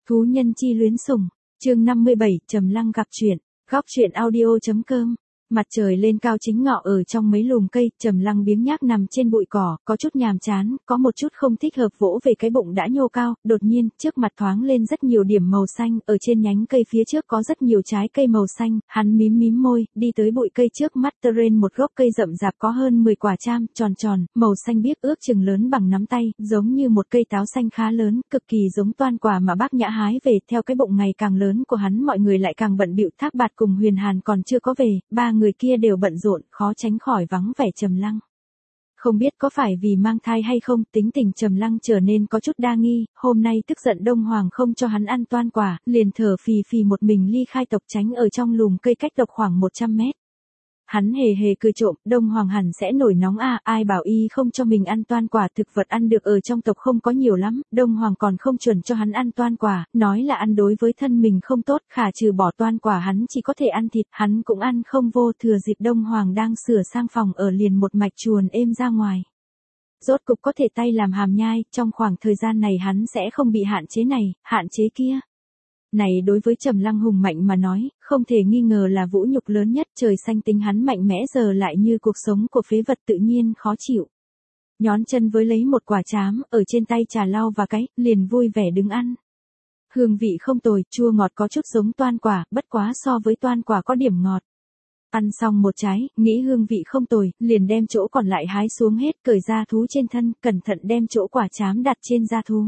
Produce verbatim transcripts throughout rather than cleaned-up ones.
Thú nhân chi luyến sủng, chương năm mươi bảy, Trầm Lăng gặp chuyện, góc truyện audio.com. Mặt trời lên cao chính ngọ ở trong mấy lùm cây, Trầm Lăng biếng nhác nằm trên bụi cỏ, có chút nhàm chán, có một chút không thích hợp vỗ về cái bụng đã nhô cao, đột nhiên, trước mặt thoáng lên rất nhiều điểm màu xanh, ở trên nhánh cây phía trước có rất nhiều trái cây màu xanh, hắn mím mím môi, đi tới bụi cây trước mắt trên một gốc cây rậm rạp có hơn mười quả cham, tròn tròn, màu xanh biếc ước chừng lớn bằng nắm tay, giống như một cây táo xanh khá lớn, cực kỳ giống toan quả mà bác Nhã hái về, theo cái bụng ngày càng lớn của hắn mọi người lại càng bận bịu, Thác Bạt cùng Huyền Hàn còn chưa có về, ba người kia đều bận rộn, khó tránh khỏi vắng vẻ Trầm Lăng. Không biết có phải vì mang thai hay không, tính tình Trầm Lăng trở nên có chút đa nghi, hôm nay tức giận Đông Hoàng không cho hắn ăn toan quả, liền thở phì phì một mình ly khai tộc tránh ở trong lùm cây cách độc khoảng một trăm mét. Hắn hề hề cười trộm, Đông Hoàng hẳn sẽ nổi nóng à, ai bảo y không cho mình ăn toan quả, thực vật ăn được ở trong tộc không có nhiều lắm, Đông Hoàng còn không chuẩn cho hắn ăn toan quả, nói là ăn đối với thân mình không tốt, khả trừ bỏ toan quả hắn chỉ có thể ăn thịt, hắn cũng ăn không vô, thừa dịp Đông Hoàng đang sửa sang phòng ở liền một mạch chuồn êm ra ngoài. Rốt cục có thể tay làm hàm nhai, trong khoảng thời gian này hắn sẽ không bị hạn chế này, hạn chế kia. Này đối với Trầm Lăng hùng mạnh mà nói, không thể nghi ngờ là vũ nhục lớn nhất, trời xanh tính hắn mạnh mẽ giờ lại như cuộc sống của phế vật tự nhiên khó chịu. Nhón chân với lấy một quả trám, ở trên tay trà lau và cái, liền vui vẻ đứng ăn. Hương vị không tồi, chua ngọt có chút giống toan quả, bất quá so với toan quả có điểm ngọt. Ăn xong một trái, nghĩ hương vị không tồi, liền đem chỗ còn lại hái xuống hết, cởi da thú trên thân, cẩn thận đem chỗ quả trám đặt trên da thú.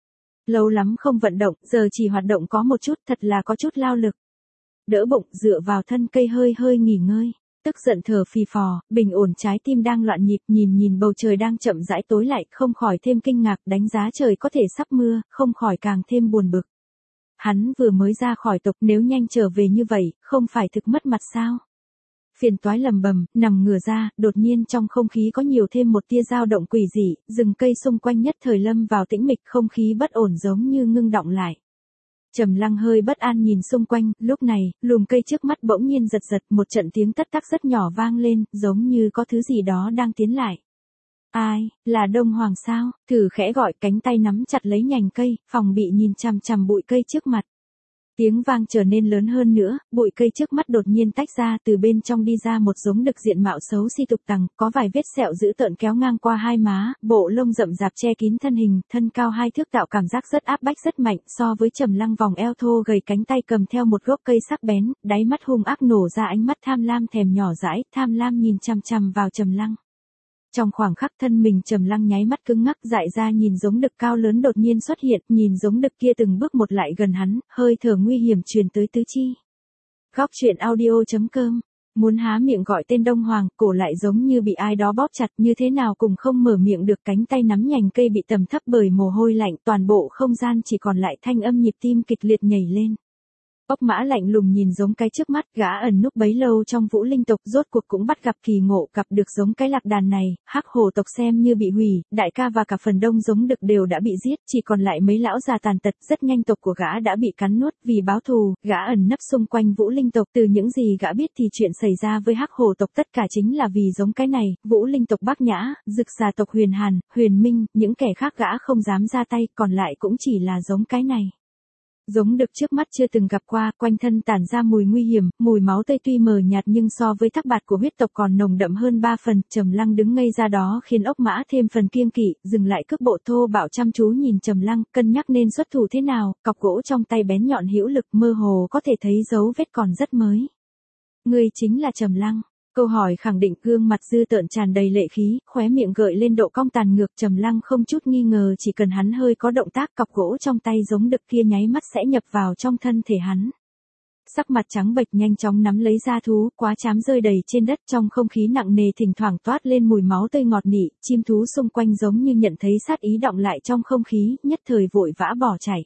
Lâu lắm không vận động, giờ chỉ hoạt động có một chút, thật là có chút lao lực. Đỡ bụng, dựa vào thân cây hơi hơi nghỉ ngơi. Tức giận thở phì phò, bình ổn trái tim đang loạn nhịp, nhìn nhìn bầu trời đang chậm rãi tối lại, không khỏi thêm kinh ngạc, đánh giá trời có thể sắp mưa, không khỏi càng thêm buồn bực. Hắn vừa mới ra khỏi tộc, nếu nhanh trở về như vậy, không phải thực mất mặt sao? Phiền toái lầm bầm, nằm ngửa ra, đột nhiên trong không khí có nhiều thêm một tia dao động quỷ dị, rừng cây xung quanh nhất thời lâm vào tĩnh mịch, không khí bất ổn giống như ngưng đọng lại. Trầm Lăng hơi bất an nhìn xung quanh, lúc này, lùm cây trước mắt bỗng nhiên giật giật, một trận tiếng tất tắc rất nhỏ vang lên, giống như có thứ gì đó đang tiến lại. Ai, là Đông Hoàng sao? Thử khẽ gọi, cánh tay nắm chặt lấy nhành cây, phòng bị nhìn chằm chằm bụi cây trước mặt. Tiếng vang trở nên lớn hơn nữa, bụi cây trước mắt đột nhiên tách ra, từ bên trong đi ra một giống đực diện mạo xấu xí tục tằng, có vài vết sẹo dữ tợn kéo ngang qua hai má, bộ lông rậm rạp che kín thân hình, thân cao hai thước tạo cảm giác rất áp bách rất mạnh, so với Trầm Lăng vòng eo thô gầy cánh tay cầm theo một gốc cây sắc bén, đáy mắt hung ác nổ ra ánh mắt tham lam thèm nhỏ dãi, tham lam nhìn chằm chằm vào Trầm Lăng. Trong khoảng khắc thân mình Trầm Lăng nháy mắt cứng ngắc, dại ra nhìn giống đực cao lớn đột nhiên xuất hiện, nhìn giống đực kia từng bước một lại gần hắn, hơi thở nguy hiểm truyền tới tứ chi. Góc truyện audio.com, muốn há miệng gọi tên Đông Hoàng, cổ lại giống như bị ai đó bóp chặt, như thế nào cũng không mở miệng được, cánh tay nắm nhành cây bị tầm thấp bởi mồ hôi lạnh, toàn bộ không gian chỉ còn lại thanh âm nhịp tim kịch liệt nhảy lên. Ốc Mã lạnh lùng nhìn giống cái trước mắt, gã ẩn núp bấy lâu trong Vũ Linh tộc, rốt cuộc cũng bắt gặp kỳ ngộ, gặp được giống cái lạc đàn này, Hắc Hổ tộc xem như bị hủy, đại ca và cả phần đông giống đực đều đã bị giết, chỉ còn lại mấy lão già tàn tật, rất nhanh tộc của gã đã bị cắn nuốt, vì báo thù, gã ẩn nấp xung quanh Vũ Linh tộc, từ những gì gã biết thì chuyện xảy ra với Hắc Hổ tộc tất cả chính là vì giống cái này, Vũ Linh tộc Bác Nhã, Dực Xà tộc Huyền Hàn, Huyền Minh, những kẻ khác gã không dám ra tay, còn lại cũng chỉ là giống cái này. Giống đực trước mắt chưa từng gặp qua, quanh thân tản ra mùi nguy hiểm, mùi máu tươi tuy mờ nhạt nhưng so với Thác Bạt của huyết tộc còn nồng đậm hơn ba phần, Trầm Lăng đứng ngây ra đó khiến Ốc Mã thêm phần kiêng kỵ, dừng lại cước bộ thô bạo chăm chú nhìn Trầm Lăng, cân nhắc nên xuất thủ thế nào, cọc gỗ trong tay bén nhọn hữu lực, mơ hồ có thể thấy dấu vết còn rất mới. Ngươi chính là Trầm Lăng? Câu hỏi khẳng định, gương mặt dư tợn tràn đầy lệ khí, khóe miệng gợi lên độ cong tàn ngược, Trầm Lăng không chút nghi ngờ chỉ cần hắn hơi có động tác, cọc gỗ trong tay giống đực kia nháy mắt sẽ nhập vào trong thân thể hắn. Sắc mặt trắng bệch nhanh chóng nắm lấy da thú, quá chám rơi đầy trên đất, trong không khí nặng nề thỉnh thoảng toát lên mùi máu tươi ngọt nị, chim thú xung quanh giống như nhận thấy sát ý đọng lại trong không khí, nhất thời vội vã bỏ chạy.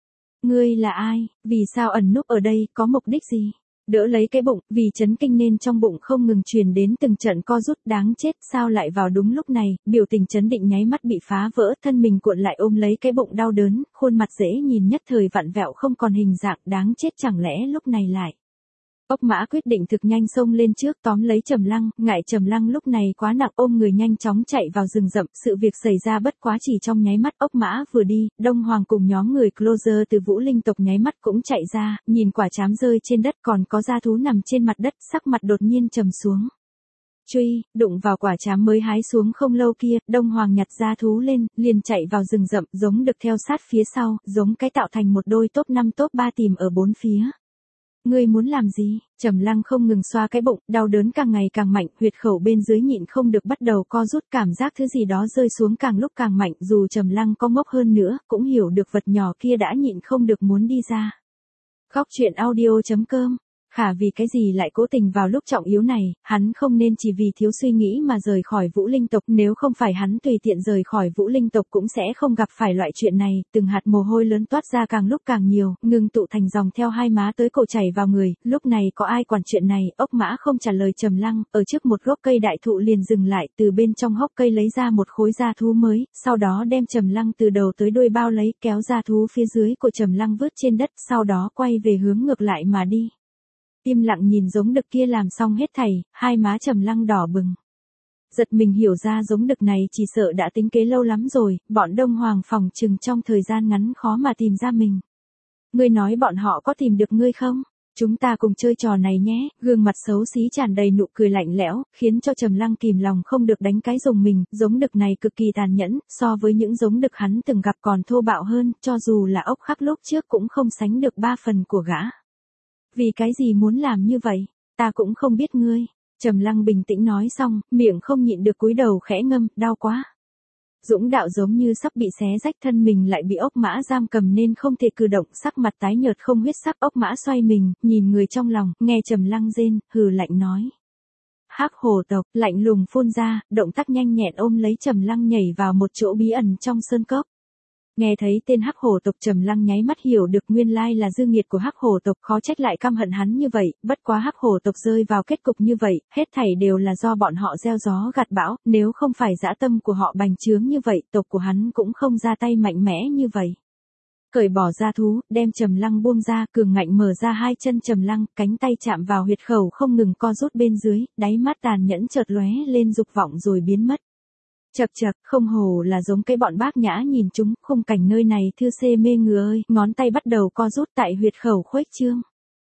Ngươi là ai, vì sao ẩn núp ở đây, có mục đích gì? Đỡ lấy cái bụng, vì chấn kinh nên trong bụng không ngừng truyền đến từng trận co rút, đáng chết, sao lại vào đúng lúc này, biểu tình chấn định nháy mắt bị phá vỡ, thân mình cuộn lại ôm lấy cái bụng đau đớn, khuôn mặt dễ nhìn nhất thời vặn vẹo không còn hình dạng, đáng chết, chẳng lẽ lúc này lại. Ốc mã quyết định thực nhanh xông lên trước tóm lấy Trầm Lăng, ngại Trầm Lăng lúc này quá nặng ôm người nhanh chóng chạy vào rừng rậm, sự việc xảy ra bất quá chỉ trong nháy mắt. Ốc mã vừa đi, Đông Hoàng cùng nhóm người Closer từ Vũ Linh tộc nháy mắt cũng chạy ra, nhìn quả trám rơi trên đất còn có dã thú nằm trên mặt đất, sắc mặt đột nhiên trầm xuống. Truy, đụng vào quả trám mới hái xuống không lâu kia, Đông Hoàng nhặt dã thú lên, liền chạy vào rừng rậm, giống được theo sát phía sau, giống cái tạo thành một đôi top năm top ba tìm ở bốn phía. Ngươi muốn làm gì? Trầm Lăng không ngừng xoa cái bụng, đau đớn càng ngày càng mạnh, huyệt khẩu bên dưới nhịn không được bắt đầu co rút, cảm giác thứ gì đó rơi xuống càng lúc càng mạnh, dù Trầm Lăng có ngốc hơn nữa, cũng hiểu được vật nhỏ kia đã nhịn không được muốn đi ra. Góc truyện audio chấm com. Khả vì cái gì lại cố tình vào lúc trọng yếu này, hắn không nên chỉ vì thiếu suy nghĩ mà rời khỏi Vũ Linh tộc, nếu không phải hắn tùy tiện rời khỏi Vũ Linh tộc cũng sẽ không gặp phải loại chuyện này, từng hạt mồ hôi lớn toát ra càng lúc càng nhiều, ngừng tụ thành dòng theo hai má tới cổ chảy vào người, lúc này có ai quản chuyện này. Ốc mã không trả lời Trầm Lăng, ở trước một gốc cây đại thụ liền dừng lại, từ bên trong hốc cây lấy ra một khối da thú mới, sau đó đem Trầm Lăng từ đầu tới đuôi bao lấy, kéo da thú phía dưới của Trầm Lăng vứt trên đất, sau đó quay về hướng ngược lại mà đi. Im lặng nhìn giống đực kia làm xong hết thảy, hai má Trầm Lăng đỏ bừng. Giật mình hiểu ra giống đực này chỉ sợ đã tính kế lâu lắm rồi, bọn Đông Hoàng phòng chừng trong thời gian ngắn khó mà tìm ra mình. Ngươi nói bọn họ có tìm được ngươi không? Chúng ta cùng chơi trò này nhé. Gương mặt xấu xí tràn đầy nụ cười lạnh lẽo, khiến cho Trầm Lăng kìm lòng không được đánh cái rùng mình, giống đực này cực kỳ tàn nhẫn, so với những giống đực hắn từng gặp còn thô bạo hơn, cho dù là ốc khắc lúc trước cũng không sánh được ba phần của gã. Vì cái gì muốn làm như vậy? Ta cũng không biết ngươi. Trầm Lăng bình tĩnh nói xong, miệng không nhịn được cúi đầu khẽ ngâm, đau quá. Dũng đạo giống như sắp bị xé rách, thân mình lại bị ốc mã giam cầm nên không thể cử động, sắc mặt tái nhợt không huyết sắc. Ốc mã xoay mình, nhìn người trong lòng, nghe Trầm Lăng rên, hừ lạnh nói. Hắc hổ tộc, lạnh lùng phun ra, động tác nhanh nhẹn ôm lấy Trầm Lăng nhảy vào một chỗ bí ẩn trong sơn cốc. Nghe thấy tên Hắc hổ tộc, Trầm Lăng nháy mắt hiểu được nguyên lai là dư nghiệt của Hắc hổ tộc, khó trách lại căm hận hắn như vậy, bất quá Hắc hổ tộc rơi vào kết cục như vậy, hết thảy đều là do bọn họ gieo gió gặt bão, nếu không phải dã tâm của họ bành trướng như vậy, tộc của hắn cũng không ra tay mạnh mẽ như vậy. Cởi bỏ da thú, đem Trầm Lăng buông ra, cường ngạnh mở ra hai chân Trầm Lăng, cánh tay chạm vào huyệt khẩu không ngừng co rút bên dưới, đáy mắt tàn nhẫn chợt lóe lên dục vọng rồi biến mất. Chậc chậc, không hồ là giống cái bọn bác nhã nhìn chúng, khung cảnh nơi này thư xê mê người ơi, ngón tay bắt đầu co rút tại huyệt khẩu khuếch trương.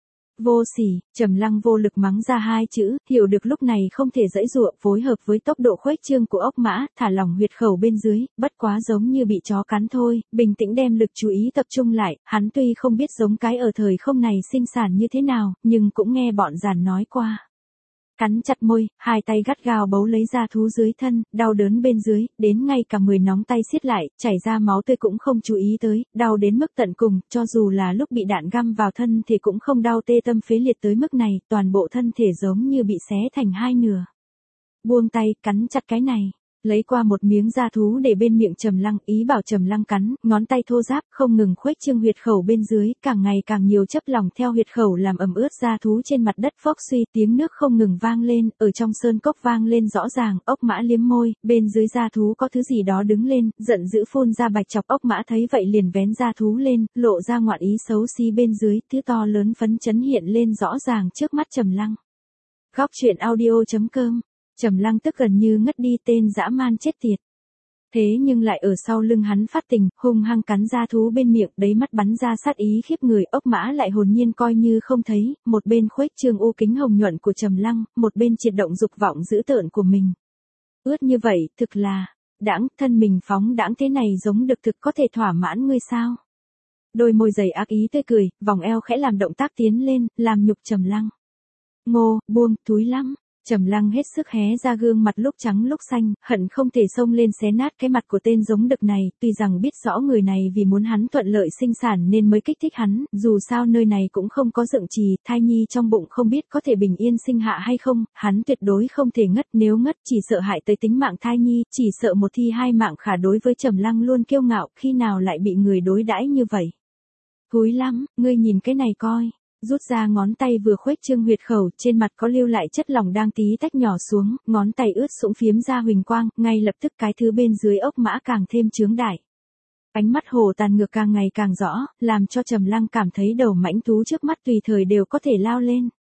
Vô sỉ, Trầm Lăng vô lực mắng ra hai chữ, hiểu được lúc này không thể giãy giụa, phối hợp với tốc độ khuếch trương của ốc mã, thả lỏng huyệt khẩu bên dưới, bất quá giống như bị chó cắn thôi, bình tĩnh đem lực chú ý tập trung lại, hắn tuy không biết giống cái ở thời không này sinh sản như thế nào, nhưng cũng nghe bọn giàn nói qua. Cắn chặt môi, hai tay gắt gao bấu lấy da thú dưới thân, đau đớn bên dưới, đến ngay cả mười nóng tay siết lại, chảy ra máu tươi cũng không chú ý tới, đau đến mức tận cùng, cho dù là lúc bị đạn găm vào thân thì cũng không đau tê tâm phế liệt tới mức này, toàn bộ thân thể giống như bị xé thành hai nửa. Buông tay, cắn chặt cái này. Lấy qua một miếng da thú để bên miệng Trầm Lăng, ý bảo Trầm Lăng cắn, ngón tay thô ráp không ngừng khuếch trương huyệt khẩu bên dưới, càng ngày càng nhiều chất lỏng theo huyệt khẩu làm ẩm ướt da thú trên mặt đất phốc suy, tiếng nước không ngừng vang lên, ở trong sơn cốc vang lên rõ ràng. Ốc mã liếm môi, bên dưới da thú có thứ gì đó đứng lên, giận dữ phun ra bạch chọc. Ốc mã thấy vậy liền vén da thú lên, lộ ra ngoạn ý xấu xí bên dưới, thứ to lớn phấn chấn hiện lên rõ ràng trước mắt Trầm Lăng. Góc truyện audio chấm com. Trầm Lăng tức gần như ngất đi, tên dã man chết tiệt. Thế nhưng lại ở sau lưng hắn phát tình, hung hăng cắn da thú bên miệng, đấy mắt bắn ra sát ý khiếp người. Ốc mã lại hồn nhiên coi như không thấy, một bên khuếch trương u kính hồng nhuận của Trầm Lăng, một bên triệt động dục vọng dữ tợn của mình. Ướt như vậy, thực là, đãng, thân mình phóng đãng thế này giống đực thực có thể thỏa mãn ngươi sao? Đôi môi dày ác ý tươi cười, vòng eo khẽ làm động tác tiến lên, làm nhục Trầm Lăng. Ngô, buông, túi lắm. Trầm Lăng hết sức hé ra gương mặt lúc trắng lúc xanh, hận không thể xông lên xé nát cái mặt của tên giống đực này, tuy rằng biết rõ người này vì muốn hắn thuận lợi sinh sản nên mới kích thích hắn, dù sao nơi này cũng không có dựng trì, thai nhi trong bụng không biết có thể bình yên sinh hạ hay không, hắn tuyệt đối không thể ngất, nếu ngất chỉ sợ hại tới tính mạng thai nhi, chỉ sợ một thi hai mạng. Khả đối với Trầm Lăng luôn kiêu ngạo, khi nào lại bị người đối đãi như vậy. Thúi lắm, ngươi nhìn cái này coi. Rút ra ngón tay vừa khuếch trương huyệt khẩu, trên mặt có lưu lại chất lỏng đang tí tách nhỏ xuống, ngón tay ướt sũng phiếm ra huỳnh quang, ngay lập tức cái thứ bên dưới ốc mã càng thêm chướng đại. Ánh mắt hồ tàn ngược càng ngày càng rõ, làm cho Trầm Lăng cảm thấy đầu mãnh thú trước mắt tùy thời đều có thể lao lên.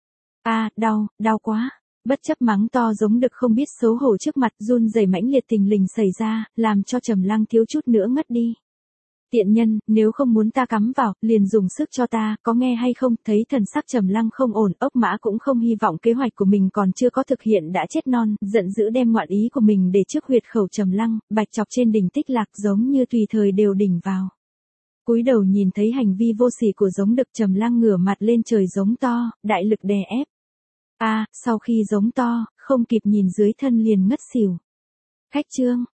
A, đau, đau quá. Bất chấp mắng to giống đực không biết xấu hổ trước mặt, run rẩy mãnh liệt tình lình xảy ra, làm cho Trầm Lăng thiếu chút nữa ngất đi. Tiện nhân, nếu không muốn ta cắm vào, liền dùng sức cho ta, có nghe hay không? Thấy thần sắc Trầm Lăng không ổn, Ốc Mã cũng không hy vọng kế hoạch của mình còn chưa có thực hiện đã chết non, giận dữ đem ngoạn ý của mình để trước huyệt khẩu Trầm Lăng, bạch chọc trên đỉnh Tích Lạc giống như tùy thời đều đỉnh vào. Cúi đầu nhìn thấy hành vi vô sỉ của giống đực, Trầm Lăng ngửa mặt lên trời giống to, đại lực đè ép. A, sau khi giống to, không kịp nhìn dưới thân liền ngất xỉu. Khách trương,